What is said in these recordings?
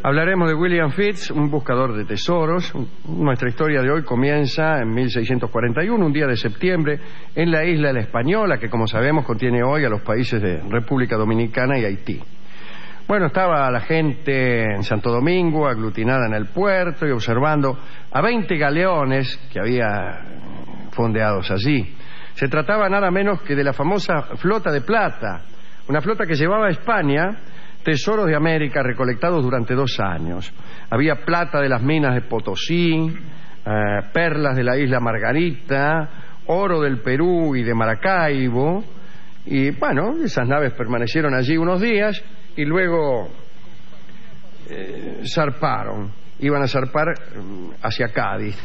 Hablaremos de William Fitz, un buscador de tesoros. Nuestra historia de hoy comienza en 1641, un día de septiembre, en la isla de La Española, que como sabemos contiene hoy a los países de República Dominicana y Haití. Bueno, estaba la gente en Santo Domingo, aglutinada en el puerto y observando a 20 galeones que había fondeados allí. Se trataba nada menos que de la famosa Flota de Plata, una flota que llevaba a España tesoros de América recolectados durante 2 años. Había plata de las minas de Potosí, perlas de la isla Margarita, oro del Perú y de Maracaibo. Y bueno, esas naves permanecieron allí unos días y luego zarparon. Iban a zarpar hacia Cádiz.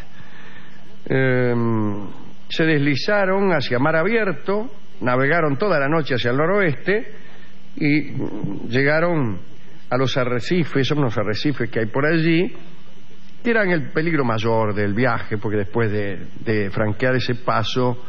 Se deslizaron hacia mar abierto, navegaron toda la noche hacia el noroeste y llegaron a los arrecifes, son unos arrecifes que hay por allí, que eran el peligro mayor del viaje, porque después de franquear ese paso,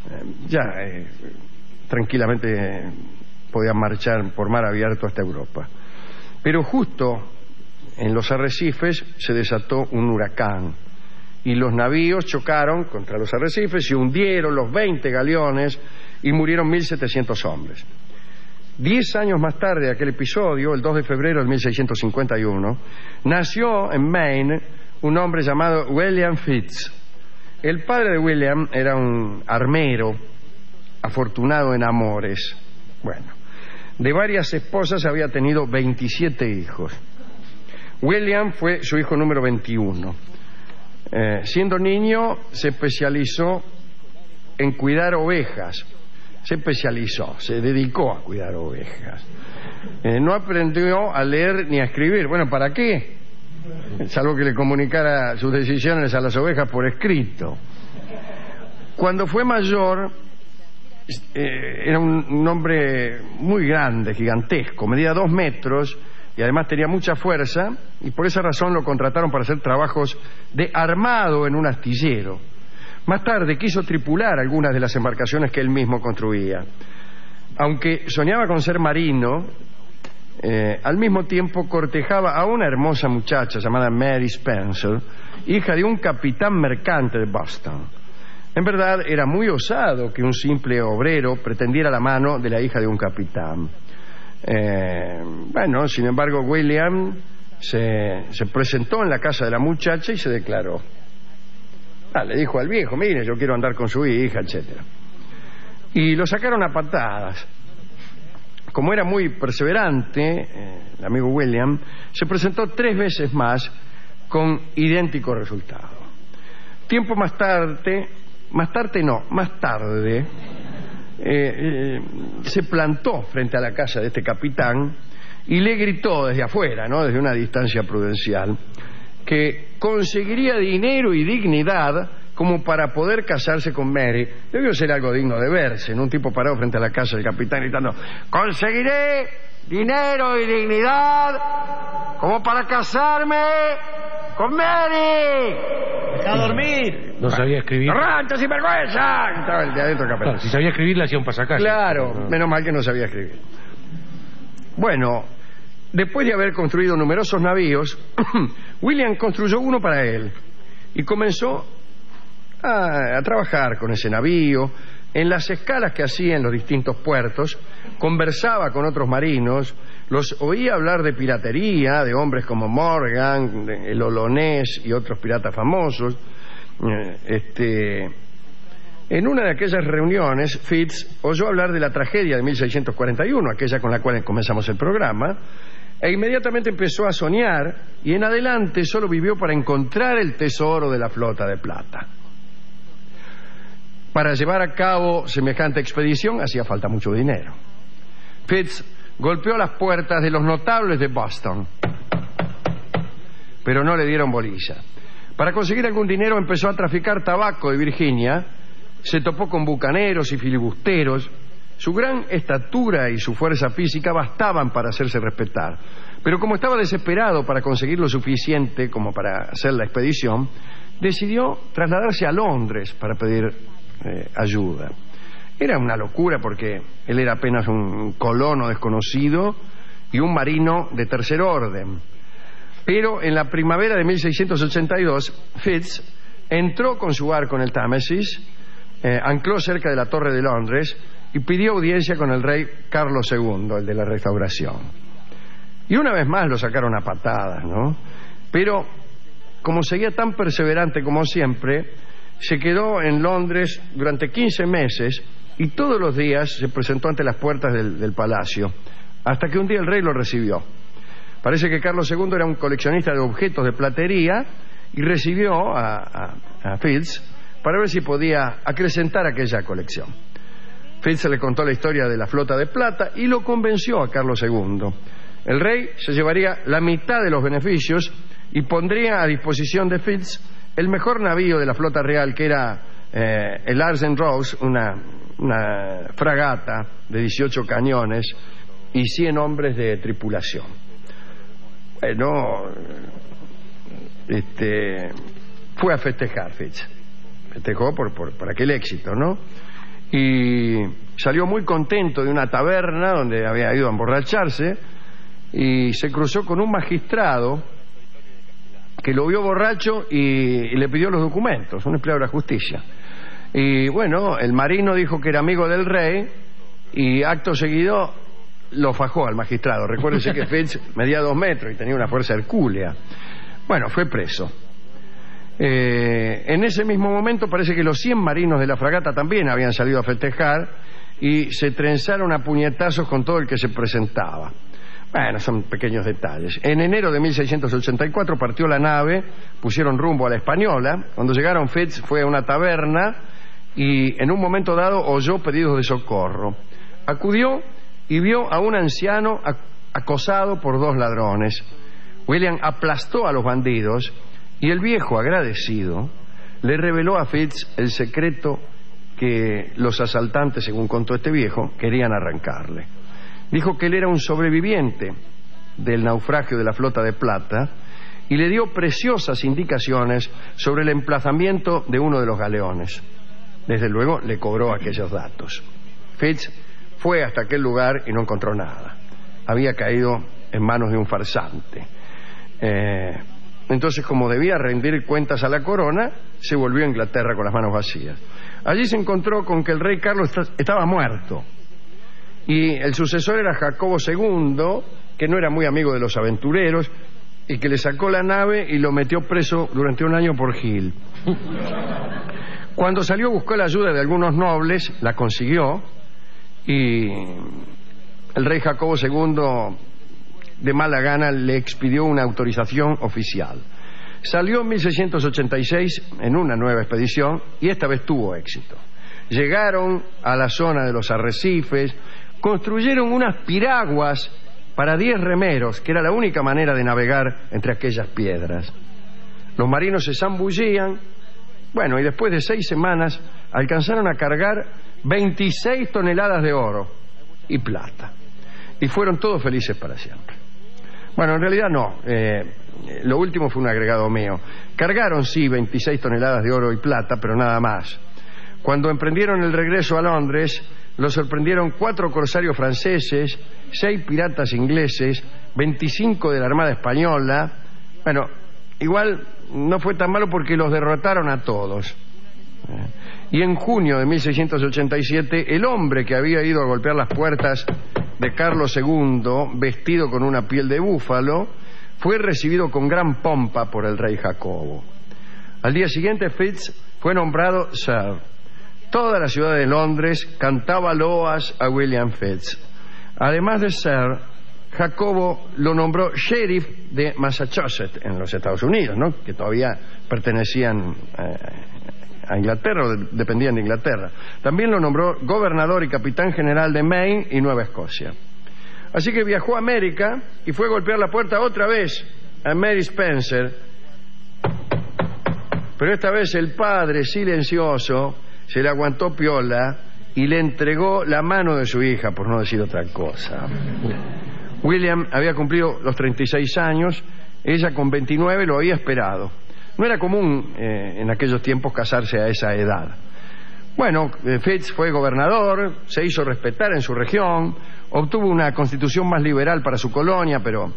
tranquilamente podían marchar por mar abierto hasta Europa. Pero justo en los arrecifes se desató un huracán y los navíos chocaron contra los arrecifes, se hundieron los 20 galeones y murieron 1.700 hombres. 10 años más tarde de aquel episodio, el 2 de febrero de 1651, nació en Maine un hombre llamado William Fitz. El padre de William era un armero, afortunado en amores. Bueno, de varias esposas había tenido 27 hijos. William fue su hijo número 21. Siendo niño, se especializó en cuidar ovejas. Se dedicó a cuidar ovejas. No aprendió a leer ni a escribir. Bueno, ¿para qué? Salvo que le comunicara sus decisiones a las ovejas por escrito. Cuando fue mayor, era un hombre muy grande, gigantesco, medía 2 metros y además tenía mucha fuerza, y por esa razón lo contrataron para hacer trabajos de armado en un astillero. Más tarde quiso tripular algunas de las embarcaciones que él mismo construía. Aunque soñaba con ser marino, al mismo tiempo cortejaba a una hermosa muchacha llamada Mary Spencer, hija de un capitán mercante de Boston. En verdad, era muy osado que un simple obrero pretendiera la mano de la hija de un capitán. Bueno, sin embargo, William se presentó en la casa de la muchacha y se declaró. Le dijo al viejo: mire, yo quiero andar con su hija, etcétera. Y lo sacaron a patadas. Como era muy perseverante, el amigo William se presentó 3 veces más con idéntico resultado. Tiempo más tarde, se plantó frente a la casa de este capitán y le gritó desde afuera, ¿no?, desde una distancia prudencial, que conseguiría dinero y dignidad como para poder casarse con Mary. Debió ser algo digno de verse, en un tipo parado frente a la casa del capitán gritando: conseguiré dinero y dignidad como para casarme con Mary. ¡Deja dormir! No sabía escribir. ¡Rancho sin vergüenza! Estaba el de adentro capitán. Claro, si sabía escribir le hacía un pasacalle. Claro, menos mal que no sabía escribir. Bueno, después de haber construido numerosos navíos, William construyó uno para él y comenzó a trabajar con ese navío. En las escalas que hacía en los distintos puertos, conversaba con otros marinos, los oía hablar de piratería, de hombres como Morgan, el Olonés y otros piratas famosos. En una de aquellas reuniones, Fitz oyó hablar de la tragedia de 1641, aquella con la cual comenzamos el programa, e inmediatamente empezó a soñar, y en adelante solo vivió para encontrar el tesoro de la Flota de Plata. Para llevar a cabo semejante expedición hacía falta mucho dinero. Fitz golpeó las puertas de los notables de Boston, pero no le dieron bolilla. Para conseguir algún dinero empezó a traficar tabaco de Virginia, se topó con bucaneros y filibusteros. Su gran estatura y su fuerza física bastaban para hacerse respetar, pero como estaba desesperado para conseguir lo suficiente como para hacer la expedición, decidió trasladarse a Londres para pedir ayuda. Era una locura porque él era apenas un colono desconocido y un marino de tercer orden. Pero en la primavera de 1682, Fitz entró con su barco en el Támesis, ancló cerca de la Torre de Londres y pidió audiencia con el rey Carlos II, el de la Restauración. Y una vez más lo sacaron a patadas, ¿no? Pero, como seguía tan perseverante como siempre, se quedó en Londres durante 15 meses y todos los días se presentó ante las puertas del palacio, hasta que un día el rey lo recibió. Parece que Carlos II era un coleccionista de objetos de platería y recibió a Fitz para ver si podía acrecentar aquella colección. Fitz le contó la historia de la flota de plata y lo convenció a Carlos II. El rey se llevaría la mitad de los beneficios y pondría a disposición de Fitz el mejor navío de la flota real, que era el Argent Rose, una fragata de 18 cañones y 100 hombres de tripulación. Bueno, fue a festejar Fitz. Festejó por aquel éxito, ¿no? Y salió muy contento de una taberna donde había ido a emborracharse y se cruzó con un magistrado que lo vio borracho y le pidió los documentos, un empleado de la justicia. Y bueno, el marino dijo que era amigo del rey y acto seguido lo fajó al magistrado. Recuérdense que Fitz medía 2 metros y tenía una fuerza hercúlea. Bueno, fue preso. En ese mismo momento parece que los 100 marinos de la fragata también habían salido a festejar y se trenzaron a puñetazos con todo el que se presentaba. Bueno, son pequeños detalles. En enero de 1684 partió la nave, pusieron rumbo a la Española. Cuando llegaron, Fitz fue a una taberna y en un momento dado oyó pedidos de socorro. Acudió y vio a un anciano acosado por 2 ladrones. William aplastó a los bandidos y el viejo, agradecido, le reveló a Fitz el secreto que los asaltantes, según contó este viejo, querían arrancarle. Dijo que él era un sobreviviente del naufragio de la flota de plata y le dio preciosas indicaciones sobre el emplazamiento de uno de los galeones. Desde luego le cobró aquellos datos. Fitz fue hasta aquel lugar y no encontró nada. Había caído en manos de un farsante. Entonces, como debía rendir cuentas a la corona, se volvió a Inglaterra con las manos vacías. Allí se encontró con que el rey Carlos estaba muerto y el sucesor era Jacobo II, que no era muy amigo de los aventureros y que le sacó la nave y lo metió preso durante 1 año por Gil. Cuando salió buscó la ayuda de algunos nobles, la consiguió y el rey Jacobo II de mala gana le expidió una autorización oficial. Salió en 1686 en una nueva expedición y esta vez tuvo éxito. Llegaron a la zona de los arrecifes, construyeron unas piraguas para 10 remeros, que era la única manera de navegar entre aquellas piedras. Los marinos se zambullían, bueno, y después de 6 semanas alcanzaron a cargar 26 toneladas de oro y plata. Y fueron todos felices para siempre. Bueno, en realidad no. Lo último fue un agregado mío. Cargaron, sí, 26 toneladas de oro y plata, pero nada más. Cuando emprendieron el regreso a Londres, los sorprendieron 4 corsarios franceses, 6 piratas ingleses, 25 de la Armada Española. Bueno, igual no fue tan malo porque los derrotaron a todos. Y en junio de 1687, el hombre que había ido a golpear las puertas de Carlos II, vestido con una piel de búfalo, fue recibido con gran pompa por el rey Jacobo. Al día siguiente, Fitz fue nombrado Sir. Toda la ciudad de Londres cantaba loas a William Fitz. Además de Sir, Jacobo lo nombró sheriff de Massachusetts, en los Estados Unidos, ¿no?, que todavía pertenecían a Inglaterra, o dependían de Inglaterra. También lo nombró gobernador y capitán general de Maine y Nueva Escocia. Así que viajó a América y fue a golpear la puerta otra vez a Mary Spencer. Pero esta vez el padre, silencioso, se le aguantó piola y le entregó la mano de su hija, por no decir otra cosa. William había cumplido los 36 años, ella con 29 lo había esperado. No era común en aquellos tiempos casarse a esa edad. Bueno, Fitz fue gobernador, se hizo respetar en su región, obtuvo una constitución más liberal para su colonia, pero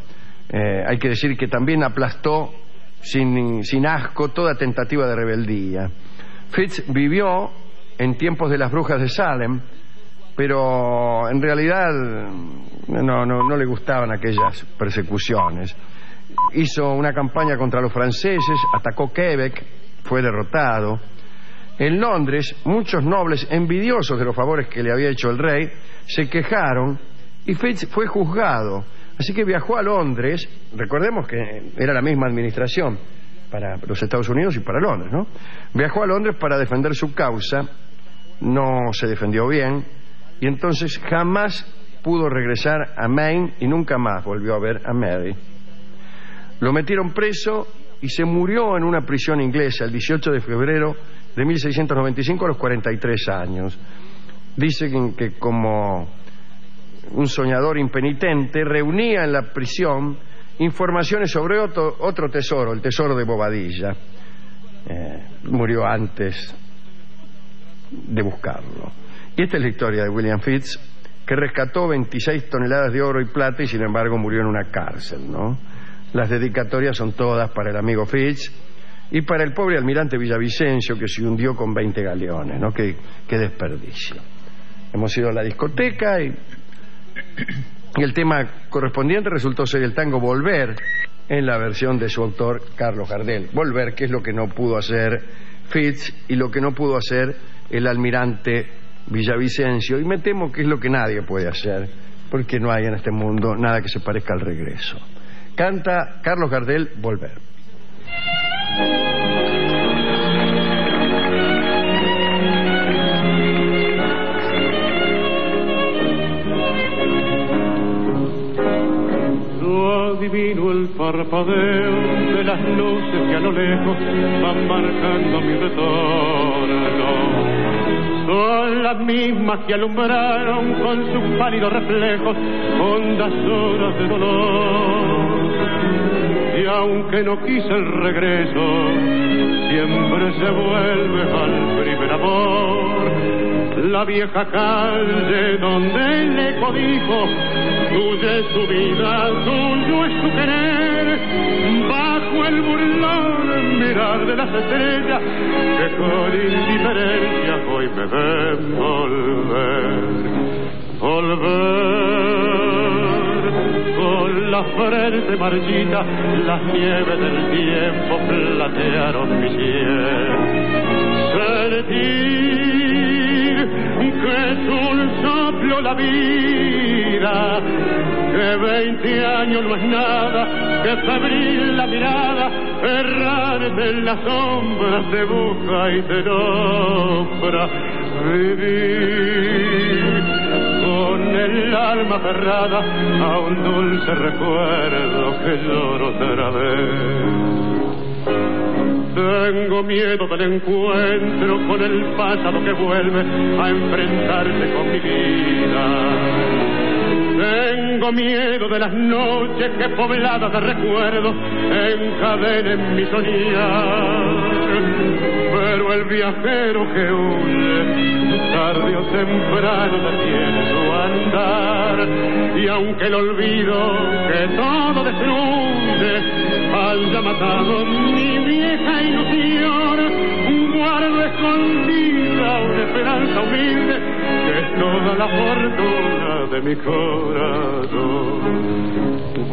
Hay que decir que también aplastó sin asco toda tentativa de rebeldía. Fitz vivió en tiempos de las brujas de Salem, pero en realidad no le gustaban aquellas persecuciones. Hizo una campaña contra los franceses, atacó Quebec, fue derrotado. En Londres, muchos nobles, envidiosos de los favores que le había hecho el rey, se quejaron y Fitz fue juzgado. Así que viajó a Londres. Recordemos que era la misma administración para los Estados Unidos y para Londres, ¿no? Viajó a Londres para defender su causa. No se defendió bien y entonces jamás pudo regresar a Maine y nunca más volvió a ver a Mary. Lo metieron preso y se murió en una prisión inglesa el 18 de febrero de 1695 a los 43 años. Dicen que como un soñador impenitente reunía en la prisión informaciones sobre otro tesoro, el tesoro de Bobadilla. Murió antes de buscarlo. Y esta es la historia de William Fitz, que rescató 26 toneladas de oro y plata y sin embargo murió en una cárcel, ¿no? Las dedicatorias son todas para el amigo Fitz y para el pobre almirante Villavicencio, que se hundió con 20 galeones, ¿no? Qué desperdicio. Hemos ido a la discoteca y el tema correspondiente resultó ser el tango Volver, en la versión de su autor Carlos Gardel. Volver, que es lo que no pudo hacer Fitz y lo que no pudo hacer el almirante Villavicencio, y me temo que es lo que nadie puede hacer, porque no hay en este mundo nada que se parezca al regreso. Canta Carlos Gardel, Volver. Adivino el parpadeo de las luces que a lo lejos van marcando mi retorno. Son las mismas que alumbraron con sus pálidos reflejos hondas horas de dolor. Y aunque no quise el regreso, siempre se vuelve al primer amor. La vieja calle donde el eco dijo: tuya es su vida, tuyo es su querer. Bajo el burlón mirar de las estrellas que con indiferencia hoy me ven volver. Con la frente marchita, las nieves del tiempo platearon mi piel. Sentir que es un soplo la vida, que 20 años no es nada, que febril la mirada, errante en las sombras te busca y te nombra. Vivir con el alma aferrada a un dulce recuerdo que lloro otra vez. Tengo miedo del encuentro con el pasado que vuelve a enfrentarse con mi vida. Tengo miedo de las noches que pobladas de recuerdos encadenen mi soñar. Pero el viajero que huye, tarde o temprano detiene su andar. Y aunque el olvido que todo destruye haya matado mi vieja ilusión, guardo escondida una esperanza humilde que es toda la fortuna de mi corazón.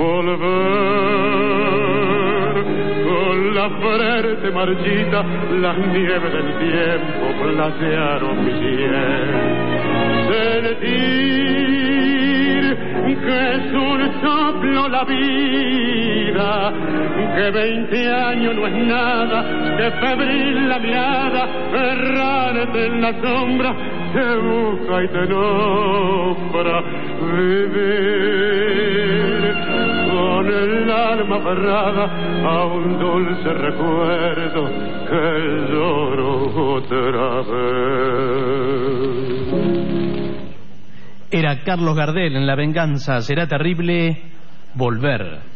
Volver con la frente marchita, las nieves del tiempo platearon mi piel. Sentir que es un soplo la vida, que 20 años no es nada, que febril la mirada, errante en la sombra, te busca y te nombra. Vivir con el alma aferrada a un dulce recuerdo que lloro otra vez. Era Carlos Gardel en La venganza será terrible, Volver.